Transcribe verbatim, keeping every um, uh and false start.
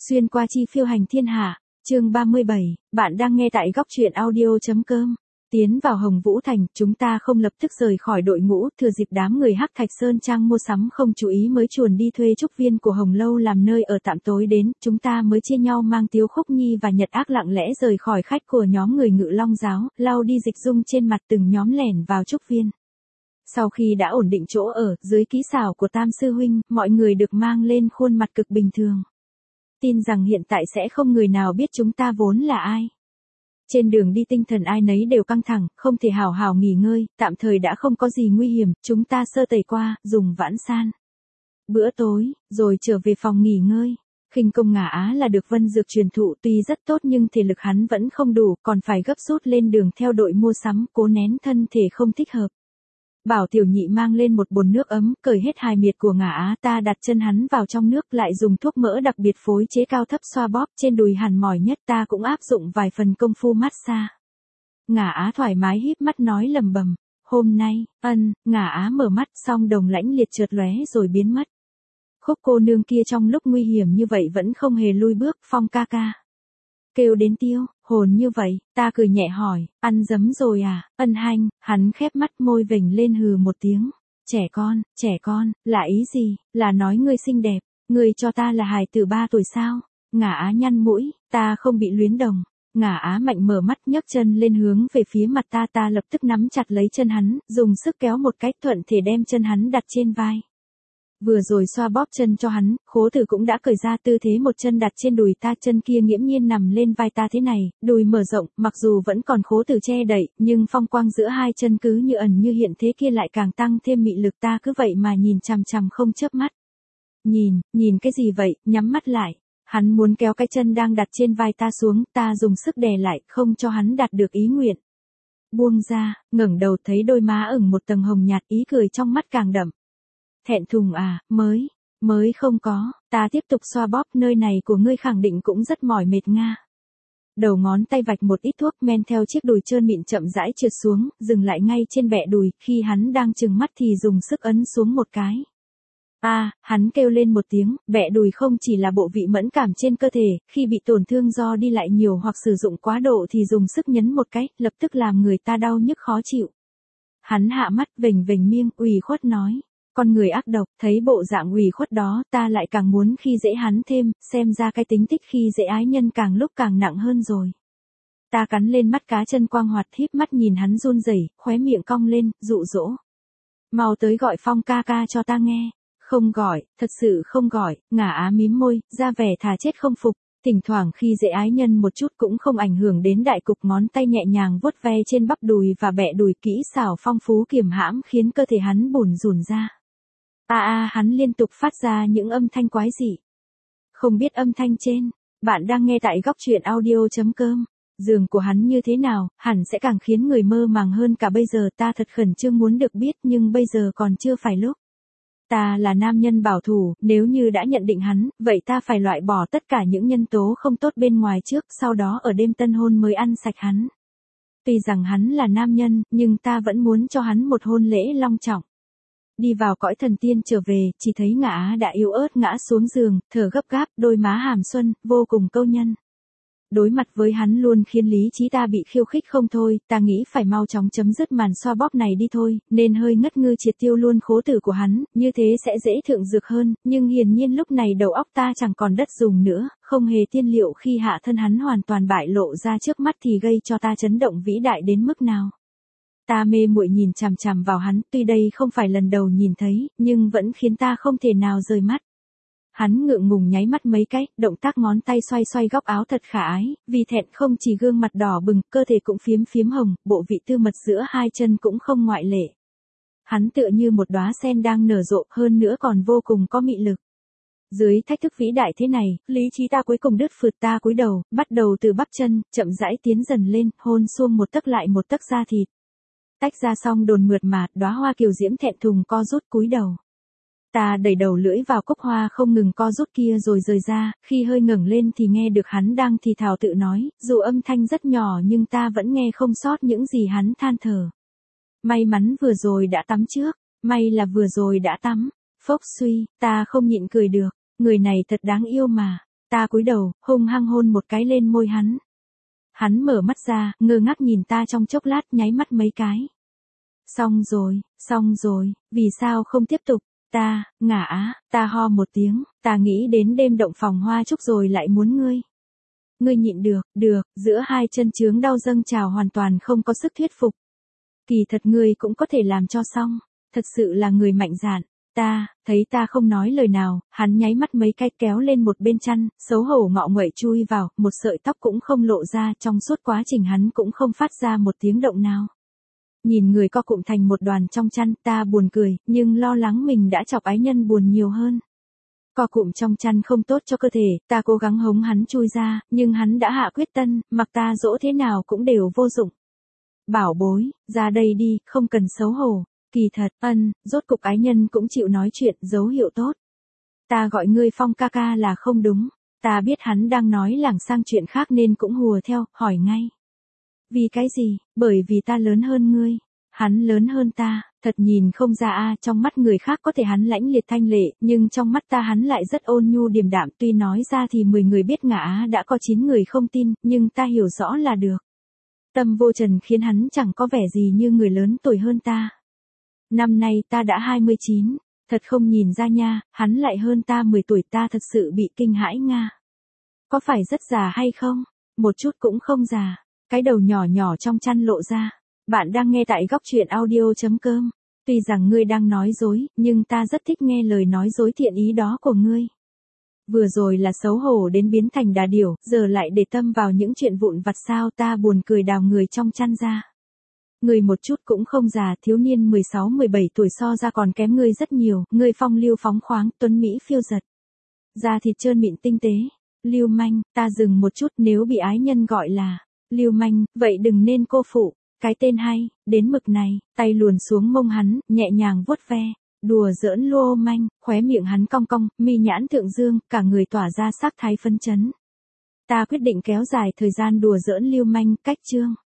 Xuyên qua chi phiêu hành thiên hạ, chương ba mươi bảy, bạn đang nghe tại góc truyện audio.com. Tiến vào Hồng Vũ Thành, chúng ta không lập tức rời khỏi đội ngũ, thừa dịp đám người Hắc Thạch Sơn Trang mua sắm không chú ý mới chuồn đi thuê trúc viên của Hồng Lâu làm nơi ở tạm tối đến, chúng ta mới chia nhau mang Tiếu Khúc Nhi và Nhật Ác lặng lẽ rời khỏi khách của nhóm người Ngự Long giáo, lau đi dịch dung trên mặt từng nhóm lẻn vào trúc viên. Sau khi đã ổn định chỗ ở, dưới kỹ xảo của Tam Sư Huynh, mọi người được mang lên khuôn mặt cực bình thường. Tin rằng hiện tại sẽ không người nào biết chúng ta vốn là ai. Trên đường đi tinh thần ai nấy đều căng thẳng, không thể hào hào nghỉ ngơi, tạm thời đã không có gì nguy hiểm, chúng ta sơ tẩy qua, dùng vãn san. Bữa tối, rồi trở về phòng nghỉ ngơi. Khinh công Ngả Á là được Vân Dược truyền thụ tuy rất tốt nhưng thể lực hắn vẫn không đủ, còn phải gấp rút lên đường theo đội mua sắm, cố nén thân thể không thích hợp. Bảo Tiểu Nhị mang lên một bồn nước ấm, cởi hết hài miệt của Ngả Á, ta đặt chân hắn vào trong nước, lại dùng thuốc mỡ đặc biệt phối chế cao thấp xoa bóp trên đùi hằn mỏi nhất, ta cũng áp dụng vài phần công phu massage. Ngả Á thoải mái híp mắt nói lầm bầm, hôm nay, ân, Ngả Á mở mắt xong đồng lãnh liệt chợt lóe rồi biến mất. Khúc cô nương kia trong lúc nguy hiểm như vậy vẫn không hề lui bước, Phong ca ca. Kêu đến Tiêu, hồn như vậy, ta cười nhẹ hỏi, ăn dấm rồi à, ân hanh, hắn khép mắt môi vểnh lên hừ một tiếng, trẻ con, trẻ con, là ý gì, là nói ngươi xinh đẹp, ngươi cho ta là hài tử ba tuổi sao, Ngả Á nhăn mũi, ta không bị luyến đồng, Ngả Á mạnh mở mắt nhấc chân lên hướng về phía mặt ta, ta lập tức nắm chặt lấy chân hắn, dùng sức kéo một cách thuận thể đem chân hắn đặt trên vai. Vừa rồi xoa bóp chân cho hắn, Khố Tử cũng đã cởi ra tư thế một chân đặt trên đùi ta, chân kia nghiễm nhiên nằm lên vai ta thế này, đùi mở rộng, mặc dù vẫn còn Khố Tử che đậy, nhưng phong quang giữa hai chân cứ như ẩn như hiện thế kia lại càng tăng thêm mị lực, ta cứ vậy mà nhìn chằm chằm không chớp mắt. Nhìn, nhìn cái gì vậy, nhắm mắt lại. Hắn muốn kéo cái chân đang đặt trên vai ta xuống, ta dùng sức đè lại, không cho hắn đạt được ý nguyện. Buông ra, ngẩng đầu thấy đôi má ửng một tầng hồng nhạt, ý cười trong mắt càng đậm. Thẹn thùng à, mới, mới không có, ta tiếp tục xoa bóp, nơi này của ngươi khẳng định cũng rất mỏi mệt nga. Đầu ngón tay vạch một ít thuốc men theo chiếc đùi trơn mịn chậm rãi trượt xuống, dừng lại ngay trên bẹ đùi, khi hắn đang trừng mắt thì dùng sức ấn xuống một cái. A, à, hắn kêu lên một tiếng, bẹ đùi không chỉ là bộ vị mẫn cảm trên cơ thể, khi bị tổn thương do đi lại nhiều hoặc sử dụng quá độ thì dùng sức nhấn một cái, lập tức làm người ta đau nhức khó chịu. Hắn hạ mắt vểnh vểnh miệng, ủy khuất nói. Con người ác độc, thấy bộ dạng ủy khuất đó, ta lại càng muốn khi dễ hắn thêm, xem ra cái tính tích khi dễ ái nhân càng lúc càng nặng hơn rồi. Ta cắn lên mắt cá chân quang hoạt, híp mắt nhìn hắn run rẩy, khóe miệng cong lên, dụ dỗ. Mau tới gọi Phong ca ca cho ta nghe. Không gọi, thật sự không gọi, Ngả Á mím môi, ra vẻ thà chết không phục. Thỉnh thoảng khi dễ ái nhân một chút cũng không ảnh hưởng đến đại cục, ngón tay nhẹ nhàng vuốt ve trên bắp đùi và bẹ đùi, kỹ xảo phong phú kiềm hãm khiến cơ thể hắn bủn rủn ra. A a hắn liên tục phát ra những âm thanh quái dị. Không biết âm thanh trên, bạn đang nghe tại góc truyện audio.com. Giường của hắn như thế nào, hẳn sẽ càng khiến người mơ màng hơn cả bây giờ, ta thật khẩn trương muốn được biết nhưng bây giờ còn chưa phải lúc. Ta là nam nhân bảo thủ, nếu như đã nhận định hắn, vậy ta phải loại bỏ tất cả những nhân tố không tốt bên ngoài trước, sau đó ở đêm tân hôn mới ăn sạch hắn. Tuy rằng hắn là nam nhân, nhưng ta vẫn muốn cho hắn một hôn lễ long trọng. Đi vào cõi thần tiên trở về, chỉ thấy Ngả Á đã yếu ớt ngã xuống giường, thở gấp gáp, đôi má hàm xuân, vô cùng câu nhân. Đối mặt với hắn luôn khiến lý trí ta bị khiêu khích không thôi, ta nghĩ phải mau chóng chấm dứt màn xoa bóp này đi thôi, nên hơi ngất ngư triệt tiêu luôn Khố Tử của hắn, như thế sẽ dễ thượng dược hơn, nhưng hiển nhiên lúc này đầu óc ta chẳng còn đất dùng nữa, không hề tiên liệu khi hạ thân hắn hoàn toàn bại lộ ra trước mắt thì gây cho ta chấn động vĩ đại đến mức nào. Ta mê muội nhìn chằm chằm vào hắn, tuy đây không phải lần đầu nhìn thấy, nhưng vẫn khiến ta không thể nào rời mắt. Hắn ngượng ngùng nháy mắt mấy cái, động tác ngón tay xoay xoay góc áo thật khả ái, vì thẹn không chỉ gương mặt đỏ bừng, cơ thể cũng phiếm phiếm hồng, bộ vị tư mật giữa hai chân cũng không ngoại lệ. Hắn tựa như một đóa sen đang nở rộ, hơn nữa còn vô cùng có mị lực. Dưới thách thức vĩ đại thế này, lý trí ta cuối cùng đứt phượt, ta cúi đầu, bắt đầu từ bắp chân, chậm rãi tiến dần lên, hôn xuông một tấc lại một tấc da thịt. Tách ra xong đồn mượt mà, đóa hoa kiều diễm thẹn thùng co rút cúi đầu. Ta đẩy đầu lưỡi vào cúc hoa không ngừng co rút kia rồi rời ra, khi hơi ngẩng lên thì nghe được hắn đang thì thào tự nói, dù âm thanh rất nhỏ nhưng ta vẫn nghe không sót những gì hắn than thở. May mắn vừa rồi đã tắm trước, may là vừa rồi đã tắm, phốc suy, ta không nhịn cười được, người này thật đáng yêu mà. Ta cúi đầu, hung hăng hôn một cái lên môi hắn. Hắn mở mắt ra, ngơ ngác nhìn ta trong chốc lát, nháy mắt mấy cái. Xong rồi, xong rồi, vì sao không tiếp tục? Ta, ngả á, ta ho một tiếng, ta nghĩ đến đêm động phòng hoa trúc rồi lại muốn ngươi. Ngươi nhịn được, được, giữa hai chân chướng đau dâng trào hoàn toàn không có sức thuyết phục. Kỳ thật ngươi cũng có thể làm cho xong, thật sự là người mạnh dạn. Ta, thấy ta không nói lời nào, hắn nháy mắt mấy cái kéo lên một bên chăn, xấu hổ ngọ nguậy chui vào, một sợi tóc cũng không lộ ra, trong suốt quá trình hắn cũng không phát ra một tiếng động nào. Nhìn người co cụm thành một đoàn trong chăn, ta buồn cười, nhưng lo lắng mình đã chọc ái nhân buồn nhiều hơn. Co cụm trong chăn không tốt cho cơ thể, ta cố gắng hống hắn chui ra, nhưng hắn đã hạ quyết tâm, mặc ta dỗ thế nào cũng đều vô dụng. Bảo bối, ra đây đi, không cần xấu hổ. Kỳ thật, ân, rốt cục ái nhân cũng chịu nói chuyện, dấu hiệu tốt. Ta gọi ngươi Phong ca ca là không đúng. Ta biết hắn đang nói lảng sang chuyện khác nên cũng hùa theo, hỏi ngay. Vì cái gì? Bởi vì ta lớn hơn ngươi. Hắn lớn hơn ta, thật nhìn không ra a, trong mắt người khác có thể hắn lãnh liệt thanh lệ, nhưng trong mắt ta hắn lại rất ôn nhu điềm đạm, tuy nói ra thì mười người biết ngã đã có chín người không tin, nhưng ta hiểu rõ là được. Tâm vô trần khiến hắn chẳng có vẻ gì như người lớn tuổi hơn ta. Năm nay ta đã hai mươi chín, thật không nhìn ra nha, hắn lại hơn ta mười tuổi, ta thật sự bị kinh hãi nga. Có phải rất già hay không? Một chút cũng không già, cái đầu nhỏ nhỏ trong chăn lộ ra. Bạn đang nghe tại góc truyện audio.com. Tuy rằng ngươi đang nói dối, nhưng ta rất thích nghe lời nói dối thiện ý đó của ngươi. Vừa rồi là xấu hổ đến biến thành đà điểu, giờ lại để tâm vào những chuyện vụn vặt sao, ta buồn cười đào người trong chăn ra. Ngươi một chút cũng không già, thiếu niên mười sáu mười bảy tuổi so ra còn kém ngươi rất nhiều, ngươi phong lưu phóng khoáng, tuấn mỹ phiêu giật. Da thịt trơn mịn tinh tế, lưu manh, ta dừng một chút, nếu bị ái nhân gọi là lưu manh, vậy đừng nên cô phụ. Cái tên hay, đến mực này, tay luồn xuống mông hắn, nhẹ nhàng vuốt ve, đùa giỡn lô manh, khóe miệng hắn cong cong, mi nhãn thượng dương, cả người tỏa ra sắc thái phấn chấn. Ta quyết định kéo dài thời gian đùa giỡn lưu manh, cách chương.